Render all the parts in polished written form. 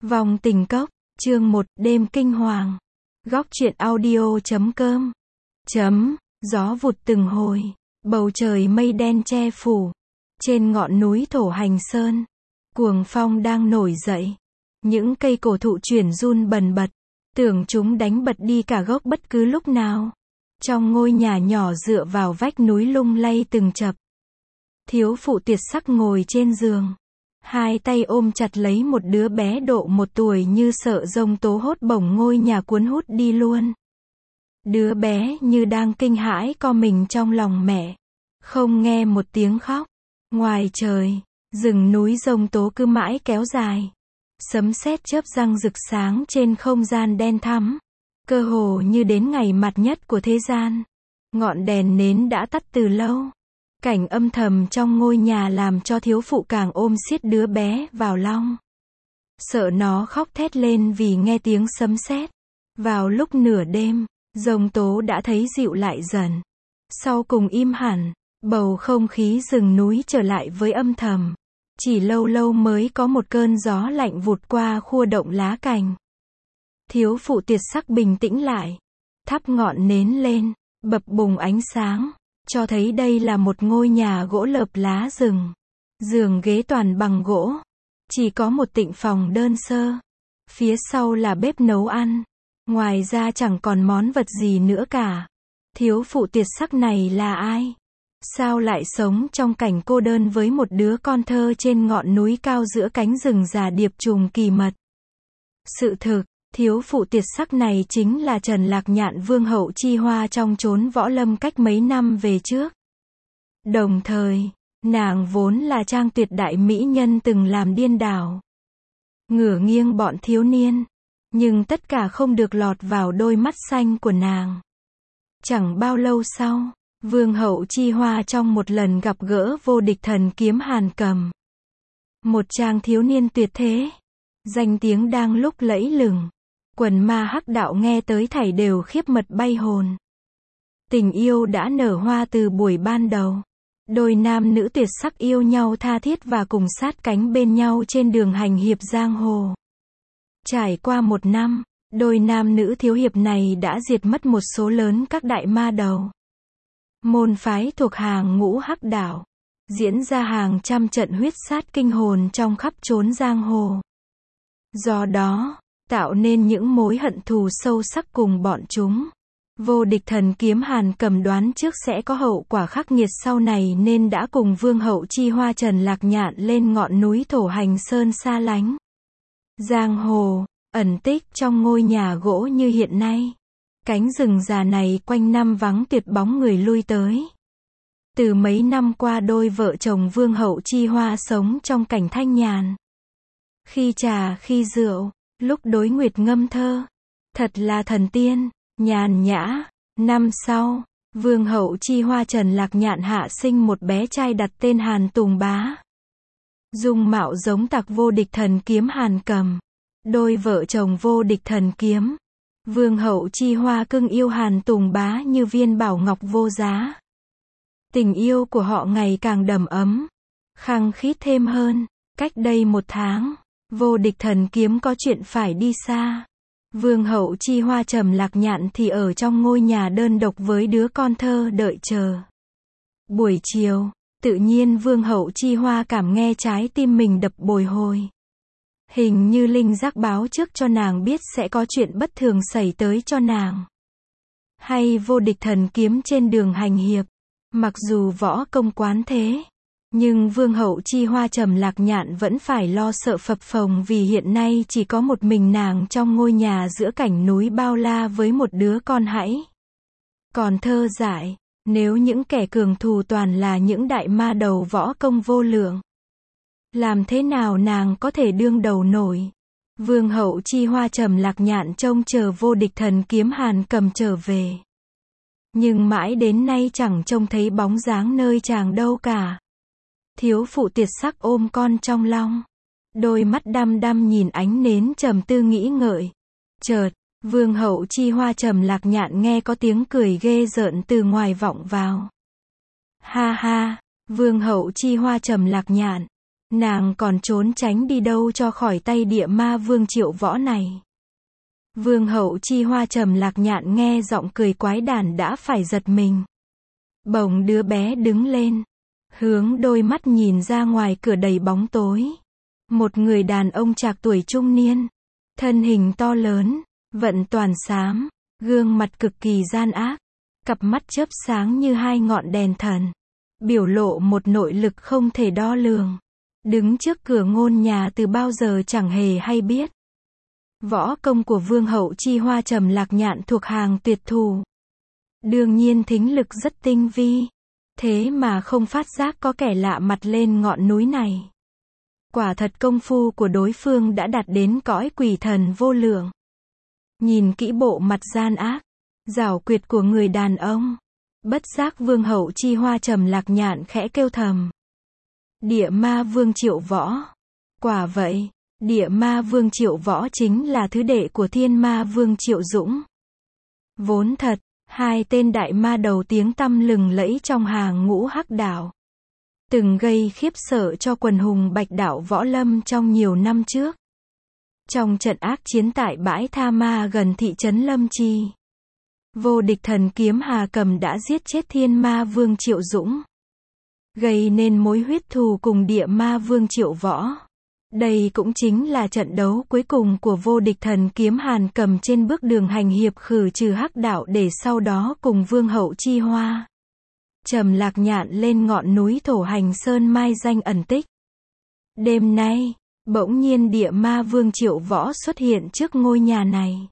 Vòng tình cốc, chương 1, đêm kinh hoàng. Góc truyện audio.com. Gió vụt từng hồi, bầu trời mây đen che phủ. Trên ngọn núi Thổ Hành Sơn, cuồng phong đang nổi dậy. Những cây cổ thụ chuyển run bần bật, tưởng chúng đánh bật đi cả gốc bất cứ lúc nào. Trong ngôi nhà nhỏ dựa vào vách núi lung lay từng chập. Thiếu phụ Tiệt Sắc ngồi trên giường, hai tay ôm chặt lấy một đứa bé độ 1 tuổi như sợ giông tố hốt bổng ngôi nhà cuốn hút đi luôn. Đứa bé như đang kinh hãi co mình trong lòng mẹ, không nghe một tiếng khóc. Ngoài trời, rừng núi giông tố cứ mãi kéo dài. Sấm sét chớp giăng rực sáng trên không gian đen thắm, cơ hồ như đến ngày mặt nhất của thế gian. Ngọn đèn nến đã tắt từ lâu. Cảnh âm thầm trong ngôi nhà làm cho thiếu phụ càng ôm siết đứa bé vào lòng. Sợ nó khóc thét lên vì nghe tiếng sấm sét. Vào lúc nửa đêm, giông tố đã thấy dịu lại dần. Sau cùng im hẳn, bầu không khí rừng núi trở lại với âm thầm. Chỉ lâu lâu mới có một cơn gió lạnh vụt qua khua động lá cành. Thiếu phụ Tiệt Sắc bình tĩnh lại, thắp ngọn nến lên, bập bùng ánh sáng, cho thấy đây là một ngôi nhà gỗ lợp lá rừng. Giường ghế toàn bằng gỗ, chỉ có một tịnh phòng đơn sơ. Phía sau là bếp nấu ăn, ngoài ra chẳng còn món vật gì nữa cả. Thiếu phụ Tiệt Sắc này là ai? Sao lại sống trong cảnh cô đơn với một đứa con thơ trên ngọn núi cao giữa cánh rừng già điệp trùng kỳ mật? Sự thực, thiếu phụ Tiệt Sắc này chính là Trần Lạc Nhạn, vương hậu chi hoa trong chốn võ lâm cách mấy năm về trước. Đồng thời, nàng vốn là trang tuyệt đại mỹ nhân từng làm điên đảo, ngửa nghiêng bọn thiếu niên, nhưng tất cả không được lọt vào đôi mắt xanh của nàng. Chẳng bao lâu sau, vương hậu chi hoa trong một lần gặp gỡ vô địch thần kiếm Hàn Cầm, một chàng thiếu niên tuyệt thế, danh tiếng đang lúc lẫy lừng. Quần ma hắc đạo nghe tới thảy đều khiếp mật bay hồn. Tình yêu đã nở hoa từ buổi ban đầu. Đôi nam nữ tuyệt sắc yêu nhau tha thiết và cùng sát cánh bên nhau trên đường hành hiệp giang hồ. Trải qua 1 năm, đôi nam nữ thiếu hiệp này đã diệt mất một số lớn các đại ma đầu, môn phái thuộc hàng ngũ hắc đạo, diễn ra hàng trăm trận huyết sát kinh hồn trong khắp chốn giang hồ. Do đó, tạo nên những mối hận thù sâu sắc cùng bọn chúng. Vô địch thần kiếm Hàn Cầm đoán trước sẽ có hậu quả khắc nghiệt sau này nên đã cùng vương hậu chi hoa Trần Lạc Nhạn lên ngọn núi Thổ Hành Sơn xa lánh giang hồ, ẩn tích trong ngôi nhà gỗ như hiện nay. Cánh rừng già này quanh năm vắng tuyệt bóng người lui tới. Từ mấy năm qua đôi vợ chồng vương hậu chi hoa sống trong cảnh thanh nhàn. Khi trà khi rượu, lúc đối nguyệt ngâm thơ, thật là thần tiên, nhàn nhã. Năm sau, vương hậu chi hoa Trần Lạc Nhạn hạ sinh một bé trai đặt tên Hàn Tùng Bá. Dung mạo giống tặc vô địch thần kiếm Hàn Cầm. Đôi vợ chồng vô địch thần kiếm, vương hậu chi hoa cưng yêu Hàn Tùng Bá như viên bảo ngọc vô giá. Tình yêu của họ ngày càng đầm ấm, khăng khít thêm hơn. Cách đây 1 tháng, vô địch thần kiếm có chuyện phải đi xa. Vương hậu chi hoa Trầm Lạc Nhạn thì ở trong ngôi nhà đơn độc với đứa con thơ đợi chờ. Buổi chiều, tự nhiên vương hậu chi hoa cảm nghe trái tim mình đập bồi hồi. Hình như linh giác báo trước cho nàng biết sẽ có chuyện bất thường xảy tới cho nàng. Hay vô địch thần kiếm trên đường hành hiệp, mặc dù võ công quán thế, nhưng vương hậu chi hoa Trầm Lạc Nhạn vẫn phải lo sợ phập phồng vì hiện nay chỉ có một mình nàng trong ngôi nhà giữa cảnh núi bao la với một đứa con hãy còn thơ dại. Nếu những kẻ cường thù toàn là những đại ma đầu võ công vô lượng, làm thế nào nàng có thể đương đầu nổi? Vương hậu chi hoa Trầm Lạc Nhạn trông chờ vô địch thần kiếm Hàn Cầm trở về, nhưng mãi đến nay chẳng trông thấy bóng dáng nơi chàng đâu cả. Thiếu phụ Tiệt Sắc ôm con trong lòng, đôi mắt đăm đăm nhìn ánh nến trầm tư nghĩ ngợi. Chợt, vương hậu chi hoa Trầm Lạc Nhạn nghe có tiếng cười ghê rợn từ ngoài vọng vào. Ha ha, vương hậu chi hoa Trầm Lạc Nhạn, Nàng còn trốn tránh đi đâu cho khỏi tay địa ma vương Triệu Võ này. Vương hậu Chi Hoa Trầm Lạc Nhạn nghe giọng cười quái đản đã phải giật mình. Bỗng đứa bé đứng lên, hướng đôi mắt nhìn ra ngoài cửa đầy bóng tối. Một người đàn ông trạc tuổi trung niên, thân hình to lớn, vận toàn xám, gương mặt cực kỳ gian ác, cặp mắt chớp sáng như hai ngọn đèn thần, biểu lộ một nội lực không thể đo lường. Đứng trước cửa ngôn nhà từ bao giờ chẳng hề hay biết. Võ công của Vương hậu Chi Hoa Trầm Lạc Nhạn thuộc hàng tuyệt thủ. Đương nhiên thính lực rất tinh vi. Thế mà không phát giác có kẻ lạ mặt lên ngọn núi này. Quả thật công phu của đối phương đã đạt đến cõi quỷ thần vô lượng. Nhìn kỹ bộ mặt gian ác, giảo quyệt của người đàn ông, bất giác Vương hậu Chi Hoa Trầm Lạc Nhạn khẽ kêu thầm. Địa ma vương Triệu Võ. Quả vậy, địa ma vương Triệu Võ chính là thứ đệ của thiên ma vương Triệu Dũng. Vốn thật, hai tên đại ma đầu tiếng tăm lừng lẫy trong hàng ngũ hắc đạo, từng gây khiếp sợ cho quần hùng Bạch đạo võ lâm trong nhiều năm trước. Trong trận ác chiến tại bãi Tha Ma gần thị trấn Lâm Chi, vô địch thần kiếm Hà Cầm đã giết chết thiên ma vương Triệu Dũng, gây nên mối huyết thù cùng địa ma vương Triệu Võ. Đây cũng chính là trận đấu cuối cùng của vô địch thần kiếm Hàn Cầm trên bước đường hành hiệp khử trừ hắc đạo để sau đó cùng Vương hậu Chi Hoa Trầm Lạc Nhạn lên ngọn núi Thổ Hành Sơn mai danh ẩn tích. Đêm nay, bỗng nhiên địa ma vương Triệu Võ xuất hiện trước ngôi nhà này.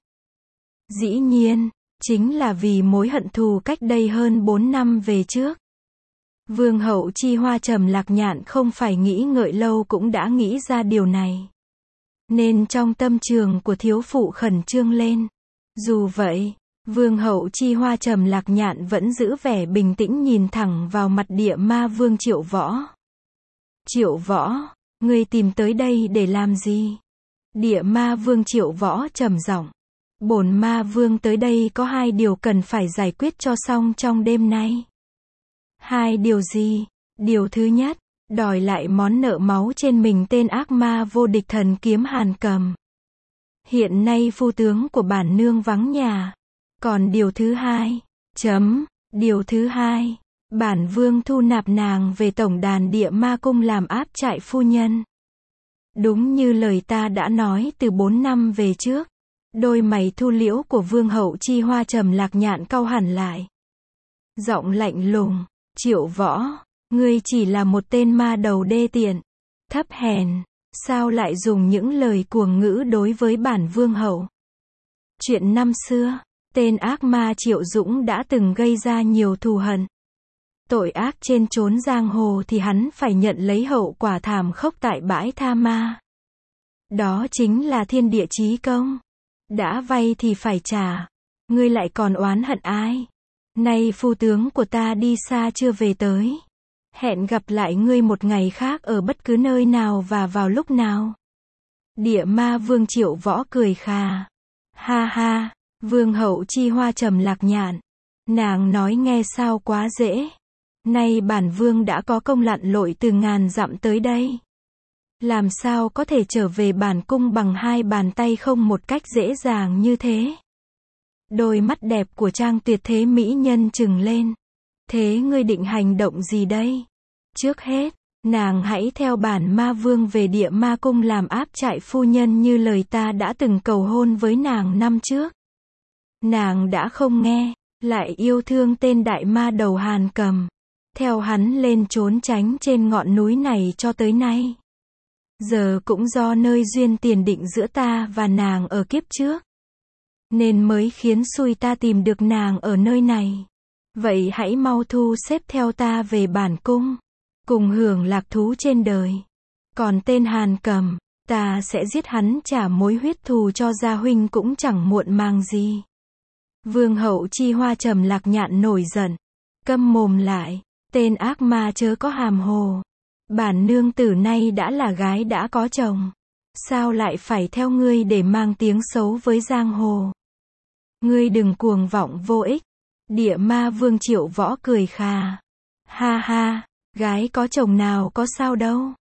Dĩ nhiên, chính là vì mối hận thù cách đây hơn 4 năm về trước. Vương hậu Chi Hoa Trầm Lạc Nhạn không phải nghĩ ngợi lâu cũng đã nghĩ ra điều này. Nên trong tâm trường của thiếu phụ khẩn trương lên. Dù vậy, Vương hậu Chi Hoa Trầm Lạc Nhạn vẫn giữ vẻ bình tĩnh nhìn thẳng vào mặt địa ma vương Triệu Võ. Triệu Võ, ngươi tìm tới đây để làm gì? Địa ma vương Triệu Võ trầm giọng. Bổn ma vương tới đây có 2 điều cần phải giải quyết cho xong trong đêm nay. 2 điều gì? Điều thứ nhất, đòi lại món nợ máu trên mình tên ác ma vô địch thần kiếm Hàn Cầm. Hiện nay phu tướng của bản nương vắng nhà. Còn điều thứ hai, điều thứ hai, bản vương thu nạp nàng về tổng đàn địa ma cung làm áp trại phu nhân. Đúng như lời ta đã nói từ 4 năm về trước. Đôi mày thu liễu của Vương hậu Chi Hoa Trầm Lạc Nhạn cau hẳn lại. Giọng lạnh lùng, Triệu Võ, ngươi chỉ là một tên ma đầu đê tiện, thấp hèn, sao lại dùng những lời cuồng ngữ đối với bản vương hậu? Chuyện năm xưa, tên ác ma Triệu Dũng đã từng gây ra nhiều thù hận. Tội ác trên chốn giang hồ thì hắn phải nhận lấy hậu quả thảm khốc tại bãi Tha Ma. Đó chính là thiên địa chí công. Đã vay thì phải trả. Ngươi lại còn oán hận ai? Nay phu tướng của ta đi xa chưa về tới. Hẹn gặp lại ngươi một ngày khác ở bất cứ nơi nào và vào lúc nào. Địa ma vương Triệu Võ cười khà. Ha ha, Vương hậu Chi Hoa Trầm Lạc Nhạn. Nàng nói nghe sao quá dễ. Nay bản vương đã có công lặn lội từ ngàn dặm tới đây. Làm sao có thể trở về bản cung bằng 2 bàn tay không một cách dễ dàng như thế? Đôi mắt đẹp của trang tuyệt thế mỹ nhân trừng lên. Thế ngươi định hành động gì đây? Trước hết, nàng hãy theo bản ma vương về địa ma cung làm áp trại phu nhân như lời ta đã từng cầu hôn với nàng năm trước. Nàng đã không nghe, lại yêu thương tên đại ma đầu Hàn Cầm. Theo hắn lên trốn tránh trên ngọn núi này cho tới nay. Giờ cũng do nơi duyên tiền định giữa ta và nàng ở kiếp trước. Nên mới khiến xui ta tìm được nàng ở nơi này. Vậy hãy mau thu xếp theo ta về bản cung. Cùng hưởng lạc thú trên đời. Còn tên Hàn Cầm, ta sẽ giết hắn trả mối huyết thù cho gia huynh cũng chẳng muộn màng gì. Vương hậu Chi Hoa Trầm Lạc Nhạn nổi giận. Câm mồm lại, tên ác ma chớ có hàm hồ. Bản nương tử nay đã là gái đã có chồng. Sao lại phải theo ngươi để mang tiếng xấu với giang hồ? Ngươi đừng cuồng vọng vô ích. Địa ma vương Triệu Võ cười khà. Ha ha, gái có chồng nào có sao đâu.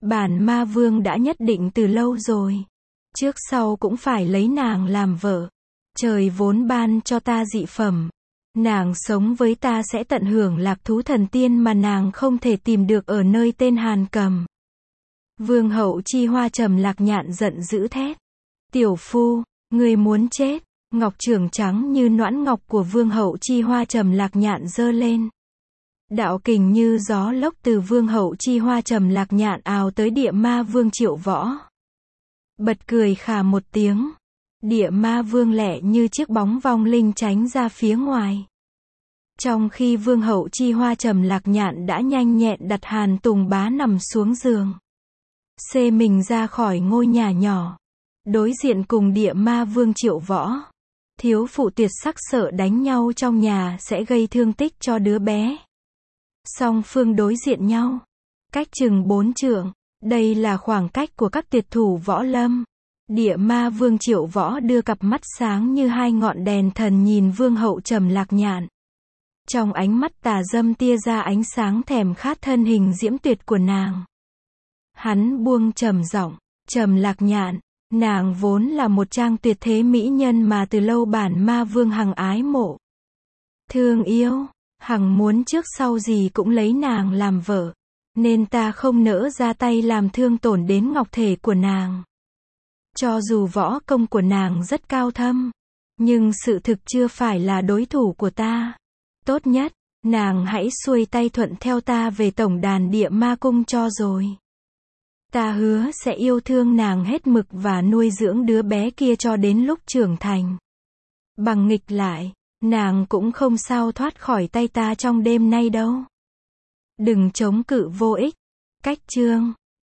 Bản ma vương đã nhất định từ lâu rồi. Trước sau cũng phải lấy nàng làm vợ. Trời vốn ban cho ta dị phẩm. Nàng sống với ta sẽ tận hưởng lạc thú thần tiên mà nàng không thể tìm được ở nơi tên Hàn Cầm. Vương hậu Chi Hoa Trầm Lạc Nhạn giận dữ thét. Tiểu phu, người muốn chết. Ngọc trưởng trắng như noãn ngọc của Vương hậu Chi Hoa Trầm Lạc Nhạn giơ lên. Đạo kình như gió lốc từ Vương hậu Chi Hoa Trầm Lạc Nhạn ào tới địa ma vương Triệu Võ. Bật cười khà một tiếng. Địa ma vương lẹ như chiếc bóng vong linh tránh ra phía ngoài. Trong khi Vương hậu Chi Hoa Trầm Lạc Nhạn đã nhanh nhẹn đặt Hàn Tùng Bá nằm xuống giường. Xê mình ra khỏi ngôi nhà nhỏ. Đối diện cùng địa ma vương Triệu Võ. Thiếu phụ tuyệt sắc sợ đánh nhau trong nhà sẽ gây thương tích cho đứa bé. Song phương đối diện nhau. Cách chừng 4 trượng. Đây là khoảng cách của các tuyệt thủ võ lâm. Địa ma vương Triệu Võ đưa cặp mắt sáng như hai ngọn đèn thần nhìn Vương hậu Trầm Lạc Nhạn. Trong ánh mắt tà dâm tia ra ánh sáng thèm khát thân hình diễm tuyệt của nàng. Hắn buông trầm giọng, Trầm Lạc Nhạn, nàng vốn là một trang tuyệt thế mỹ nhân mà từ lâu bản ma vương hằng ái mộ. Thương yêu, hằng muốn trước sau gì cũng lấy nàng làm vợ, nên ta không nỡ ra tay làm thương tổn đến ngọc thể của nàng. Cho dù võ công của nàng rất cao thâm, nhưng sự thực chưa phải là đối thủ của ta. Tốt nhất, nàng hãy xuôi tay thuận theo ta về tổng đàn địa ma cung cho rồi. Ta hứa sẽ yêu thương nàng hết mực và nuôi dưỡng đứa bé kia cho đến lúc trưởng thành. Bằng nghịch lại, nàng cũng không sao thoát khỏi tay ta trong đêm nay đâu. Đừng chống cự vô ích. Cách chương